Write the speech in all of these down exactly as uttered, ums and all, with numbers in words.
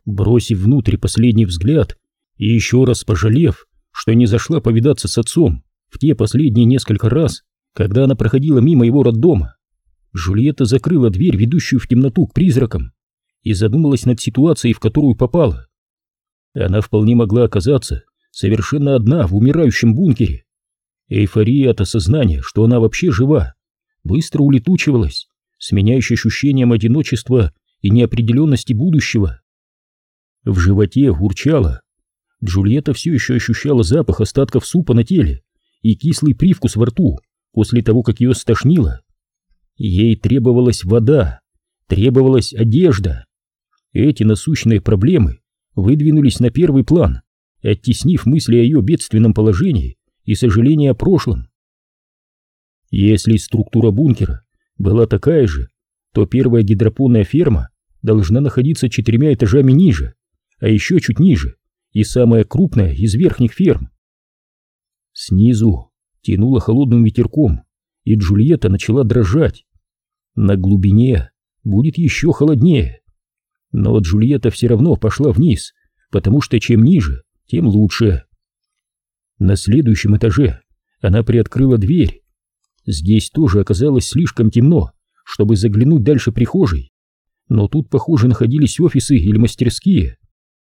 Бросив внутрь последний взгляд и еще раз пожалев, что не зашла повидаться с отцом в те последние несколько раз, когда она проходила мимо его роддома, Джульетта закрыла дверь, ведущую в темноту к призракам, и задумалась над ситуацией, в которую попала. Она вполне могла оказаться совершенно одна в умирающем бункере. Эйфория от осознания, что она вообще жива, быстро улетучивалась, сменяясь ощущением одиночества и неопределенности будущего. В животе урчало. Джульетта все еще ощущала запах остатков супа на теле и кислый привкус во рту после того, как ее стошнило. Ей требовалась вода, требовалась одежда. Эти насущные проблемы выдвинулись на первый план, оттеснив мысли о ее бедственном положении и сожаление о прошлом. Если структура бункера была такая же, то первая гидропонная ферма должна находиться четырьмя этажами ниже, а еще чуть ниже и самая крупная из верхних ферм. Снизу тянуло холодным ветерком, и Джульетта начала дрожать. На глубине будет еще холоднее. Но Джульетта все равно пошла вниз, потому что чем ниже, тем лучше. На следующем этаже она приоткрыла дверь. Здесь тоже оказалось слишком темно, чтобы заглянуть дальше прихожей, но тут, похоже, находились офисы или мастерские.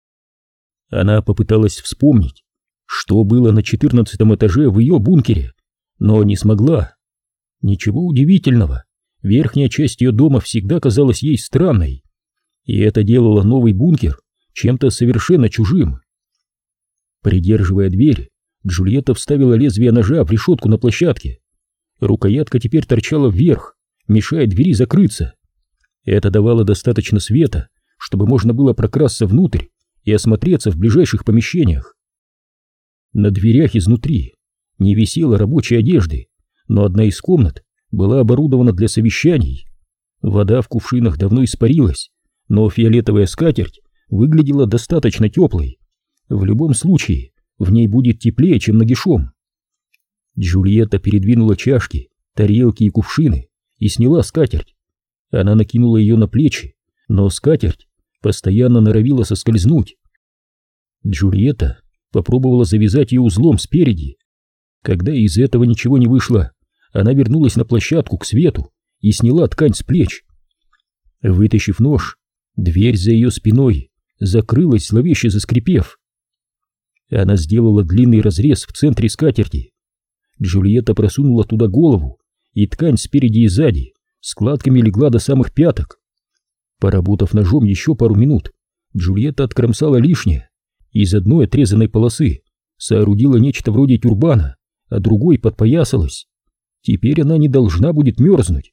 Она попыталась вспомнить, что было на четырнадцатом этаже в ее бункере, но не смогла. Ничего удивительного, верхняя часть ее дома всегда казалась ей странной, и это делало новый бункер чем-то совершенно чужим. Придерживая дверь, Джульетта вставила лезвие ножа в решетку на площадке. Рукоятка теперь торчала вверх, мешая двери закрыться. Это давало достаточно света, чтобы можно было прокрасться внутрь и осмотреться в ближайших помещениях. На дверях изнутри не висело рабочей одежды, но одна из комнат была оборудована для совещаний. Вода в кувшинах давно испарилась, но фиолетовая скатерть выглядела достаточно теплой. В любом случае, в ней будет теплее, чем нагишом. Джульетта передвинула чашки, тарелки и кувшины и сняла скатерть. Она накинула ее на плечи, но скатерть постоянно норовила соскользнуть. Джульетта попробовала завязать ее узлом спереди. Когда из этого ничего не вышло, она вернулась на площадку к свету и сняла ткань с плеч. Вытащив нож, дверь за ее спиной закрылась, зловеще заскрипев. Она сделала длинный разрез в центре скатерти. Джульетта просунула туда голову, и ткань спереди и сзади складками легла до самых пяток. Поработав ножом еще пару минут, Джульетта откромсала лишнее. Из одной отрезанной полосы соорудила нечто вроде тюрбана, а другой подпоясалась. Теперь она не должна будет мерзнуть.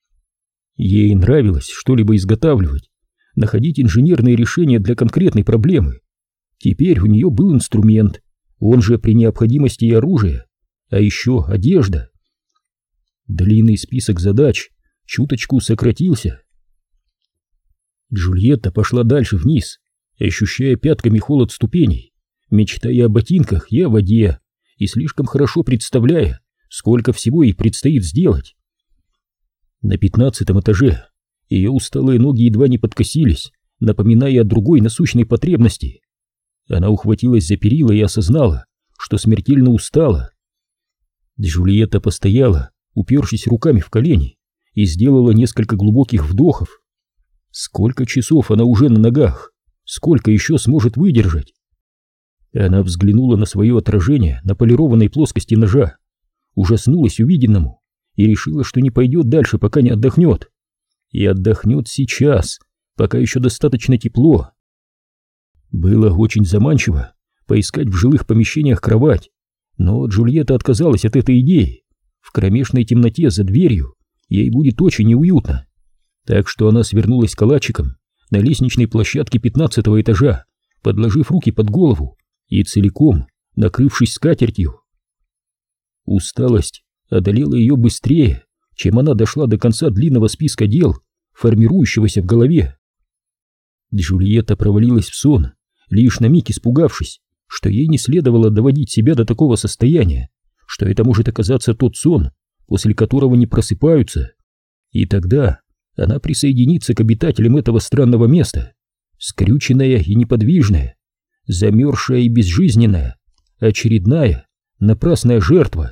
Ей нравилось что-либо изготавливать, находить инженерные решения для конкретной проблемы. Теперь у нее был инструмент, он же при необходимости и оружие, а еще одежда. Длинный список задач чуточку сократился. Джульетта пошла дальше вниз, ощущая пятками холод ступеней, мечтая о ботинках и о воде, и слишком хорошо представляя, сколько всего ей предстоит сделать. На пятнадцатом этаже ее усталые ноги едва не подкосились, напоминая о другой насущной потребности. Она ухватилась за перила и осознала, что смертельно устала. Джульетта постояла, упершись руками в колени, и сделала несколько глубоких вдохов. Сколько часов она уже на ногах, сколько еще сможет выдержать? Она взглянула на свое отражение на полированной плоскости ножа, ужаснулась увиденному и решила, что не пойдет дальше, пока не отдохнет. И отдохнет сейчас, пока еще достаточно тепло. Было очень заманчиво поискать в жилых помещениях кровать, но Джульетта отказалась от этой идеи. В кромешной темноте за дверью ей будет очень неуютно. Так что она свернулась калачиком на лестничной площадке пятнадцатого этажа, подложив руки под голову и целиком накрывшись скатертью. Усталость одолела ее быстрее, чем она дошла до конца длинного списка дел, формирующегося в голове. Джульетта провалилась в сон, лишь на миг испугавшись, что ей не следовало доводить себя до такого состояния, что это может оказаться тот сон, после которого не просыпаются, и тогда она присоединится к обитателям этого странного места, скрюченная и неподвижная, замерзшая и безжизненная, очередная напрасная жертва.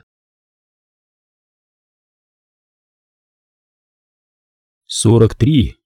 сорок три.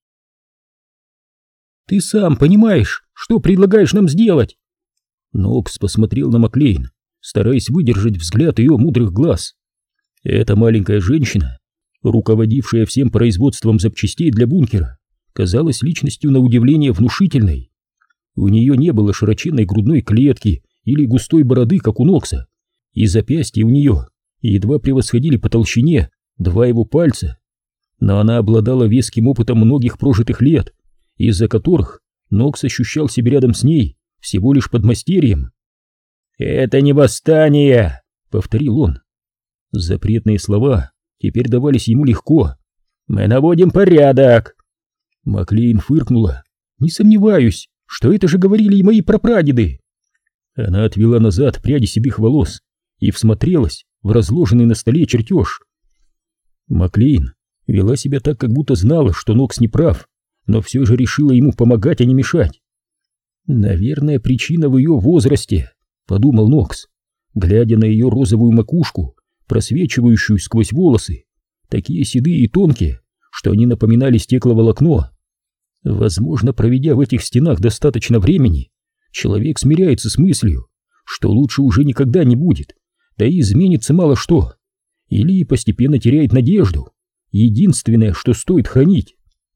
«Ты сам понимаешь, что предлагаешь нам сделать?» Нокс посмотрел на Маклейн, стараясь выдержать взгляд ее мудрых глаз. Эта маленькая женщина, руководившая всем производством запчастей для бункера, казалась личностью на удивление внушительной. У нее не было широченной грудной клетки или густой бороды, как у Нокса, и запястья у нее едва превосходили по толщине два его пальца. Но она обладала веским опытом многих прожитых лет, из-за которых Нокс ощущал себя рядом с ней всего лишь подмастерьем. «Это не восстание!» — повторил он. Запретные слова теперь давались ему легко. «Мы наводим порядок!» Маклейн фыркнула. «Не сомневаюсь, что это же говорили и мои прапрадеды!» Она отвела назад пряди седых волос и всмотрелась в разложенный на столе чертеж. Маклейн вела себя так, как будто знала, что Нокс не прав, но все же решила ему помогать, а не мешать. «Наверное, причина в ее возрасте», — подумал Нокс, глядя на ее розовую макушку, просвечивающую сквозь волосы, такие седые и тонкие, что они напоминали стекловолокно. Возможно, проведя в этих стенах достаточно времени, человек смиряется с мыслью, что лучше уже никогда не будет, да и изменится мало что, или постепенно теряет надежду, единственное, что стоит хранить.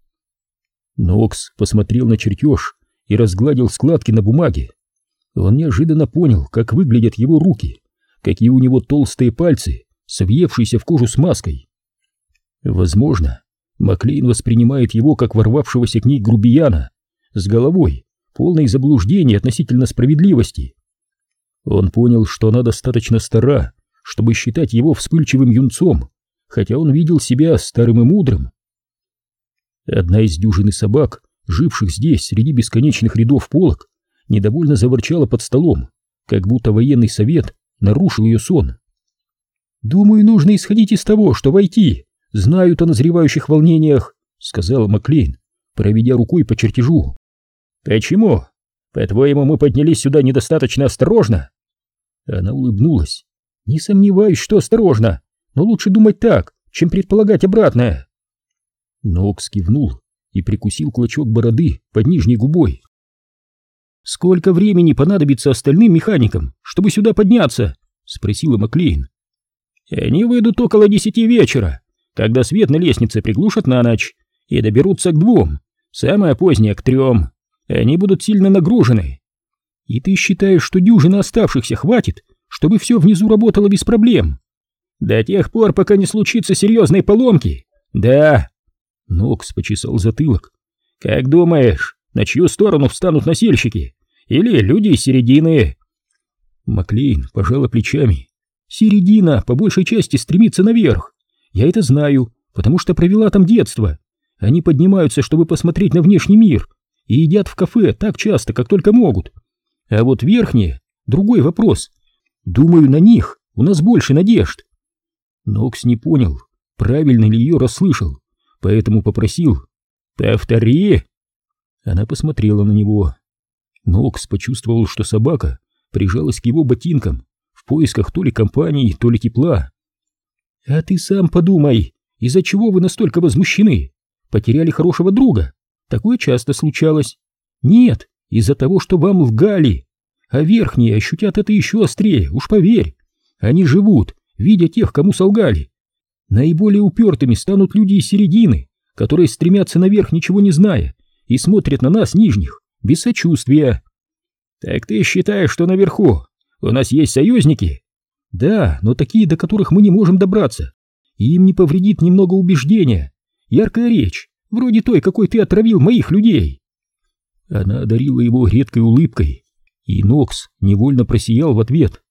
Нокс посмотрел на чертеж и разгладил складки на бумаге. Он неожиданно понял, как выглядят его руки, какие у него толстые пальцы, свъевшиеся в кожу смазкой. Возможно, Маклейн воспринимает его как ворвавшегося к ней грубияна, с головой, полной заблуждений относительно справедливости. Он понял, что она достаточно стара, чтобы считать его вспыльчивым юнцом, хотя он видел себя старым и мудрым. Одна из дюжины собак, живших здесь среди бесконечных рядов полок, недовольно заворчала под столом, как будто военный совет нарушил ее сон. «Думаю, нужно исходить из того, что войти знают о назревающих волнениях», — сказала Маклейн, проведя рукой по чертежу. «Почему? По-твоему, мы поднялись сюда недостаточно осторожно?» Она улыбнулась. «Не сомневаюсь, что осторожно, но лучше думать так, чем предполагать обратное». Нокс кивнул и прикусил клочок бороды под нижней губой. «Сколько времени понадобится остальным механикам, чтобы сюда подняться?» — спросила Маклейн. «Они выйдут около десяти вечера, когда свет на лестнице приглушат на ночь, и доберутся к двум, самое позднее к трем. Они будут сильно нагружены». «И ты считаешь, что дюжины оставшихся хватит, чтобы все внизу работало без проблем?» «До тех пор, пока не случится серьезной поломки, да». Нокс почесал затылок. «Как думаешь, на чью сторону встанут носильщики? Или люди из середины?» Маклейн пожала плечами. «Середина по большей части стремится наверх. Я это знаю, потому что провела там детство. Они поднимаются, чтобы посмотреть на внешний мир, и едят в кафе так часто, как только могут. А вот верхние — другой вопрос. Думаю, на них у нас больше надежд». Нокс не понял, правильно ли ее расслышал, поэтому попросил: «Повтори». Она посмотрела на него. Нокс почувствовал, что собака прижалась к его ботинкам в поисках то ли компании, то ли тепла. «А ты сам подумай, из-за чего вы настолько возмущены? Потеряли хорошего друга? Такое часто случалось. Нет, из-за того, что вам лгали. А верхние ощутят это еще острее, уж поверь. Они живут, видя тех, кому солгали. Наиболее упертыми станут люди из середины, которые стремятся наверх, ничего не зная, и смотрят на нас, нижних, без сочувствия». «Так ты считаешь, что наверху у нас есть союзники?» «Да, но такие, до которых мы не можем добраться. И им не повредит немного убеждения. Яркая речь, вроде той, какой ты отравил моих людей». Она одарила его редкой улыбкой, и Нокс невольно просиял в ответ.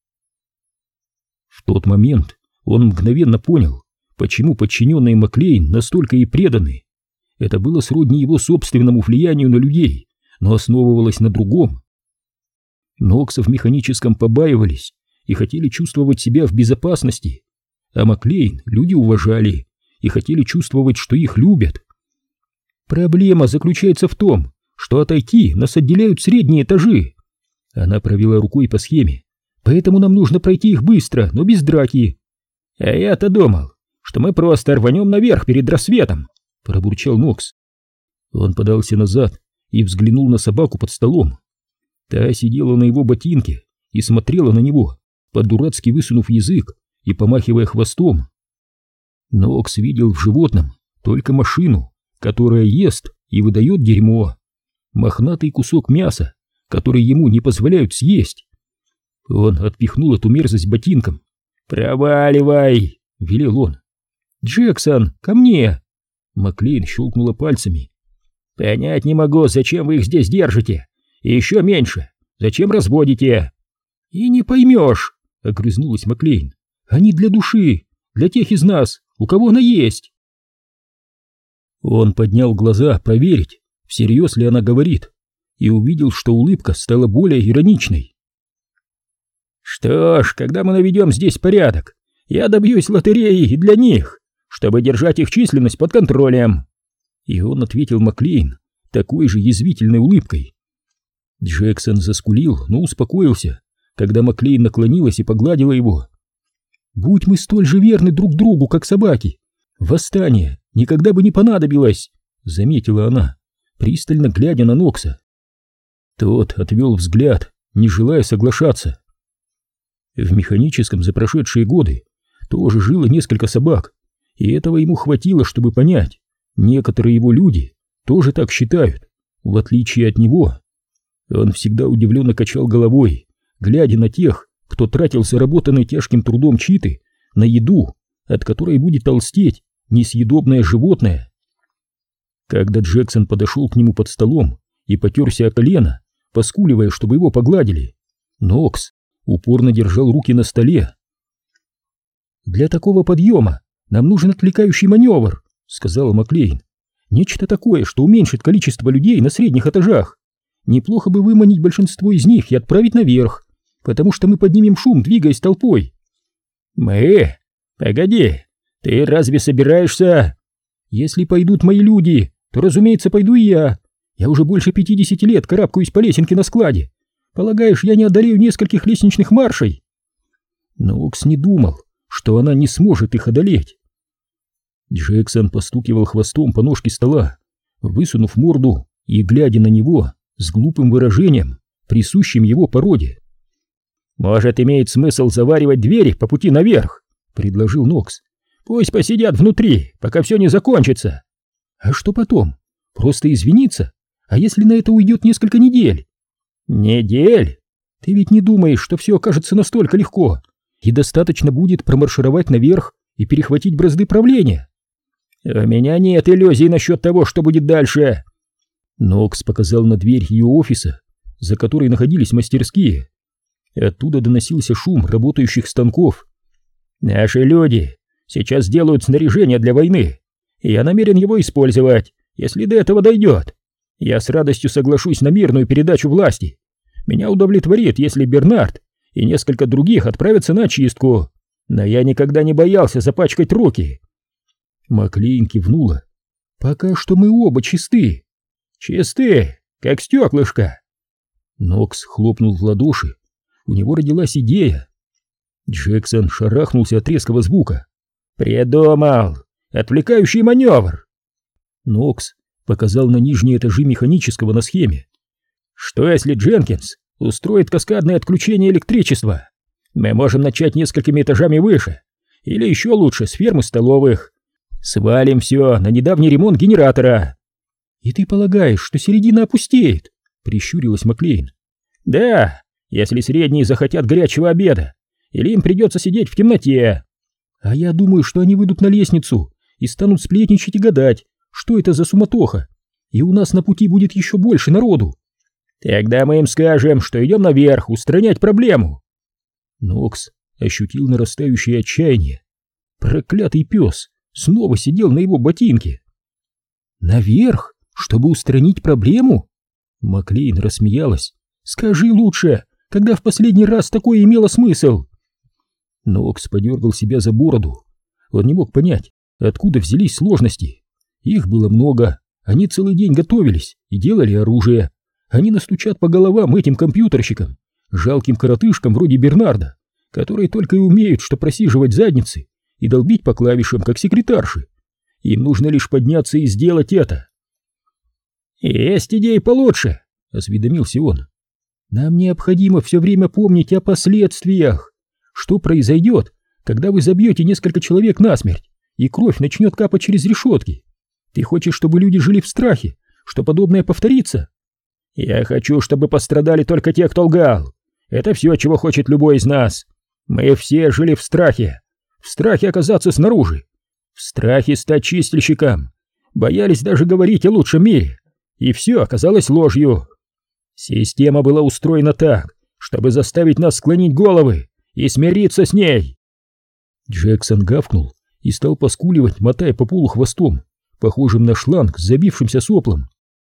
В тот момент он мгновенно понял, почему подчиненные Маклейн настолько ей преданы. Это было сродни его собственному влиянию на людей, но основывалось на другом. Нокса в механическом побаивались и хотели чувствовать себя в безопасности, а Маклейн люди уважали и хотели чувствовать, что их любят. «Проблема заключается в том, что отойти нас отделяют средние этажи. Она провела рукой по схеме. Поэтому нам нужно пройти их быстро, но без драки. А я-то думал, что мы просто рванем наверх перед рассветом, пробурчал Нокс. Он подался назад и взглянул на собаку под столом. Та сидела на его ботинке и смотрела на него, по-дурацки высунув язык и помахивая хвостом. Нокс видел в животном только машину, которая ест и выдает дерьмо. Мохнатый кусок мяса, который ему не позволяют съесть. Он отпихнул эту мерзость ботинком. «Проваливай!» — велел он. «Джексон, ко мне!» Маклейн щелкнула пальцами. «Понять не могу, зачем вы их здесь держите. И еще меньше, зачем разводите?» «И не поймешь!» — огрызнулась Маклейн. «Они для души, для тех из нас, у кого она есть!» Он поднял глаза проверить, всерьез ли она говорит, и увидел, что улыбка стала более ироничной. «Что ж, когда мы наведем здесь порядок, я добьюсь лотереи и для них, чтобы держать их численность под контролем!» И он ответил Маклейн такой же язвительной улыбкой. Джексон заскулил, но успокоился, когда Маклейн наклонилась и погладила его. «Будь мы столь же верны друг другу, как собаки, восстание никогда бы не понадобилось», — заметила она, пристально глядя на Нокса. Тот отвел взгляд, не желая соглашаться. В механическом за прошедшие годы тоже жило несколько собак, и этого ему хватило, чтобы понять, некоторые его люди тоже так считают, в отличие от него. Он всегда удивленно качал головой, глядя на тех, кто тратил заработанный тяжким трудом читы на еду, от которой будет толстеть несъедобное животное. Когда Джексон подошел к нему под столом и потерся о колено, поскуливая, чтобы его погладили, Нокс упорно держал руки на столе. «Для такого подъема нам нужен отвлекающий маневр», — сказала Маклейн. «Нечто такое, что уменьшит количество людей на средних этажах. Неплохо бы выманить большинство из них и отправить наверх, потому что мы поднимем шум, двигаясь толпой». «Мы? Погоди, ты разве собираешься...» «Если пойдут мои люди, то, разумеется, пойду и я. Я уже больше пятидесяти лет карабкаюсь по лесенке на складе. Полагаешь, я не одолею нескольких лестничных маршей?» Нокс не думал, что она не сможет их одолеть. Джексон постукивал хвостом по ножке стола, высунув морду и глядя на него с глупым выражением, присущим его породе. «Может, имеет смысл заваривать двери по пути наверх?» — предложил Нокс. «Пусть посидят внутри, пока все не закончится». «А что потом? Просто извиниться? А если на это уйдет несколько недель?» «Недель? Ты ведь не думаешь, что все окажется настолько легко, и достаточно будет промаршировать наверх и перехватить бразды правления?» «У меня нет иллюзий насчет того, что будет дальше». Нокс показал на дверь ее офиса, за которой находились мастерские. Оттуда доносился шум работающих станков. «Наши люди сейчас делают снаряжение для войны, и я намерен его использовать, если до этого дойдет. Я с радостью соглашусь на мирную передачу власти. Меня удовлетворит, если Бернард и несколько других отправятся на очистку, но я никогда не боялся запачкать руки». Маклейн кивнула. «Пока что мы оба чисты». «Чисты, как стеклышко». Нокс хлопнул в ладоши. У него родилась идея. Джексон шарахнулся от резкого звука. «Придумал! Отвлекающий маневр!» Нокс показал на нижние этажи механического на схеме. «Что если Дженкинс устроит каскадное отключение электричества? Мы можем начать несколькими этажами выше, или еще лучше с фермы столовых. Свалим все на недавний ремонт генератора». «И ты полагаешь, что середина опустеет?» — прищурилась Маклейн. «Да, если средние захотят горячего обеда, или им придется сидеть в темноте». «А я думаю, что они выйдут на лестницу и станут сплетничать и гадать, что это за суматоха, и у нас на пути будет еще больше народу». «Тогда мы им скажем, что идем наверх устранять проблему». Нокс ощутил нарастающее отчаяние. Проклятый пес снова сидел на его ботинке. «Наверх? Чтобы устранить проблему?» Маклейн рассмеялась. «Скажи лучше, когда в последний раз такое имело смысл?» Нокс подергал себя за бороду. Он не мог понять, откуда взялись сложности. Их было много, Они целый день готовились и делали оружие. Они настучат по головам этим компьютерщикам, жалким коротышкам вроде Бернарда, которые только и умеют, что просиживать задницы и долбить по клавишам, как секретарши. Им нужно лишь подняться и сделать это. «Есть идеи получше», — осведомился он. «Нам необходимо все время помнить о последствиях. Что произойдет, когда вы забьете несколько человек насмерть, и кровь начнет капать через решетки? Ты хочешь, чтобы люди жили в страхе, что подобное повторится?» «Я хочу, чтобы пострадали только те, кто лгал. Это все, чего хочет любой из нас. Мы все жили в страхе. В страхе оказаться снаружи. В страхе стать чистильщиком. Боялись даже говорить о лучшем мире. И все оказалось ложью. Система была устроена так, чтобы заставить нас склонить головы и смириться с ней». Джексон гавкнул и стал поскуливать, мотая по полу хвостом, похожим на шланг с забившимся соплом.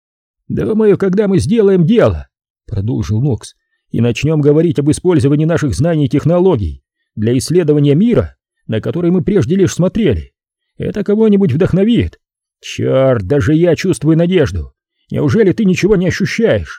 «Думаю, когда мы сделаем дело, — продолжил Нокс, — и начнем говорить об использовании наших знаний и технологий для исследования мира, на который мы прежде лишь смотрели, это кого-нибудь вдохновит. Черт, даже я чувствую надежду. Неужели ты ничего не ощущаешь?»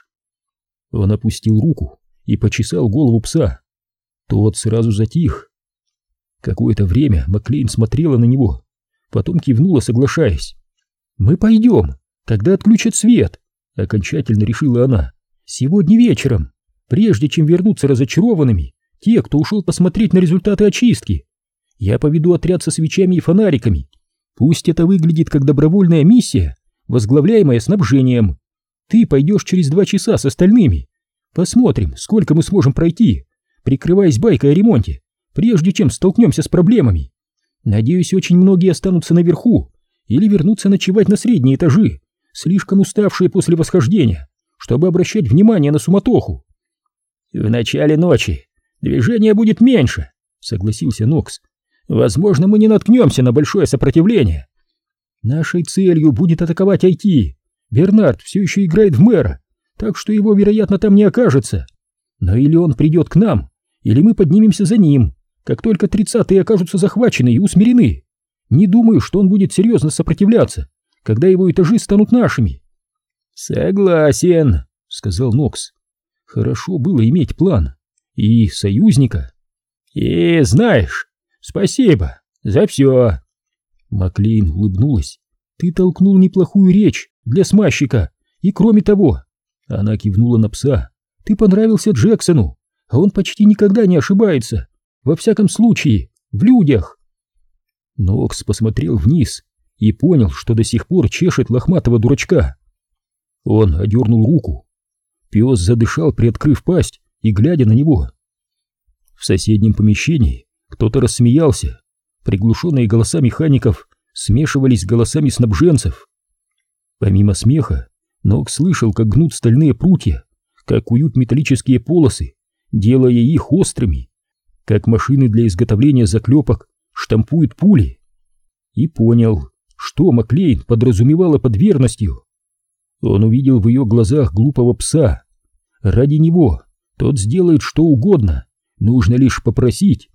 Он опустил руку и почесал голову пса. Тот сразу затих. Какое-то время Маклейн смотрела на него, потом кивнула, соглашаясь. «Мы пойдем, когда отключат свет», — окончательно решила она. «Сегодня вечером, прежде чем вернуться разочарованными те, кто ушел посмотреть на результаты очистки. Я поведу отряд со свечами и фонариками. Пусть это выглядит как добровольная миссия, возглавляемая снабжением. Ты пойдешь через два часа с остальными. Посмотрим, сколько мы сможем пройти, прикрываясь байкой о ремонте, прежде чем столкнемся с проблемами. Надеюсь, очень многие останутся наверху или вернутся ночевать на средние этажи, слишком уставшие после восхождения, чтобы обращать внимание на суматоху». «В начале ночи движения будет меньше», — согласился Нокс. «Возможно, мы не наткнемся на большое сопротивление. Нашей целью будет атаковать ай ти. Бернард все еще играет в мэра, так что его, вероятно, там не окажется. Но или он придет к нам, или мы поднимемся за ним, как только тридцатые окажутся захвачены и усмирены. Не думаю, что он будет серьезно сопротивляться, когда его этажи станут нашими». «Согласен», — сказал Нокс. Хорошо было иметь план и союзника. «И знаешь, спасибо за все». Маклейн улыбнулась. «Ты толкнул неплохую речь для смазчика, и кроме того...» Она кивнула на пса. «Ты понравился Джексону, а он почти никогда не ошибается, во всяком случае, в людях». Нокс посмотрел вниз и понял, что до сих пор чешет лохматого дурачка. Он одернул руку. Пес задышал, приоткрыв пасть и глядя на него. В соседнем помещении кто-то рассмеялся. Приглушенные голоса механиков смешивались с голосами снабженцев. Помимо смеха, Нокс слышал, как гнут стальные прутья, как куют металлические полосы, делая их острыми, как машины для изготовления заклепок штампуют пули. И понял, что Маклейн подразумевала под верностью. Он увидел в ее глазах глупого пса. Ради него тот сделает что угодно, нужно лишь попросить.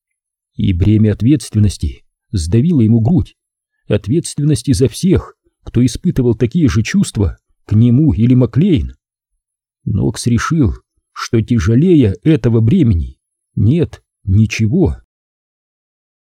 И бремя ответственности сдавило ему грудь. Ответственности за всех, кто испытывал такие же чувства к нему или Маклейн. Нокс решил, что тяжелее этого бремени нет ничего.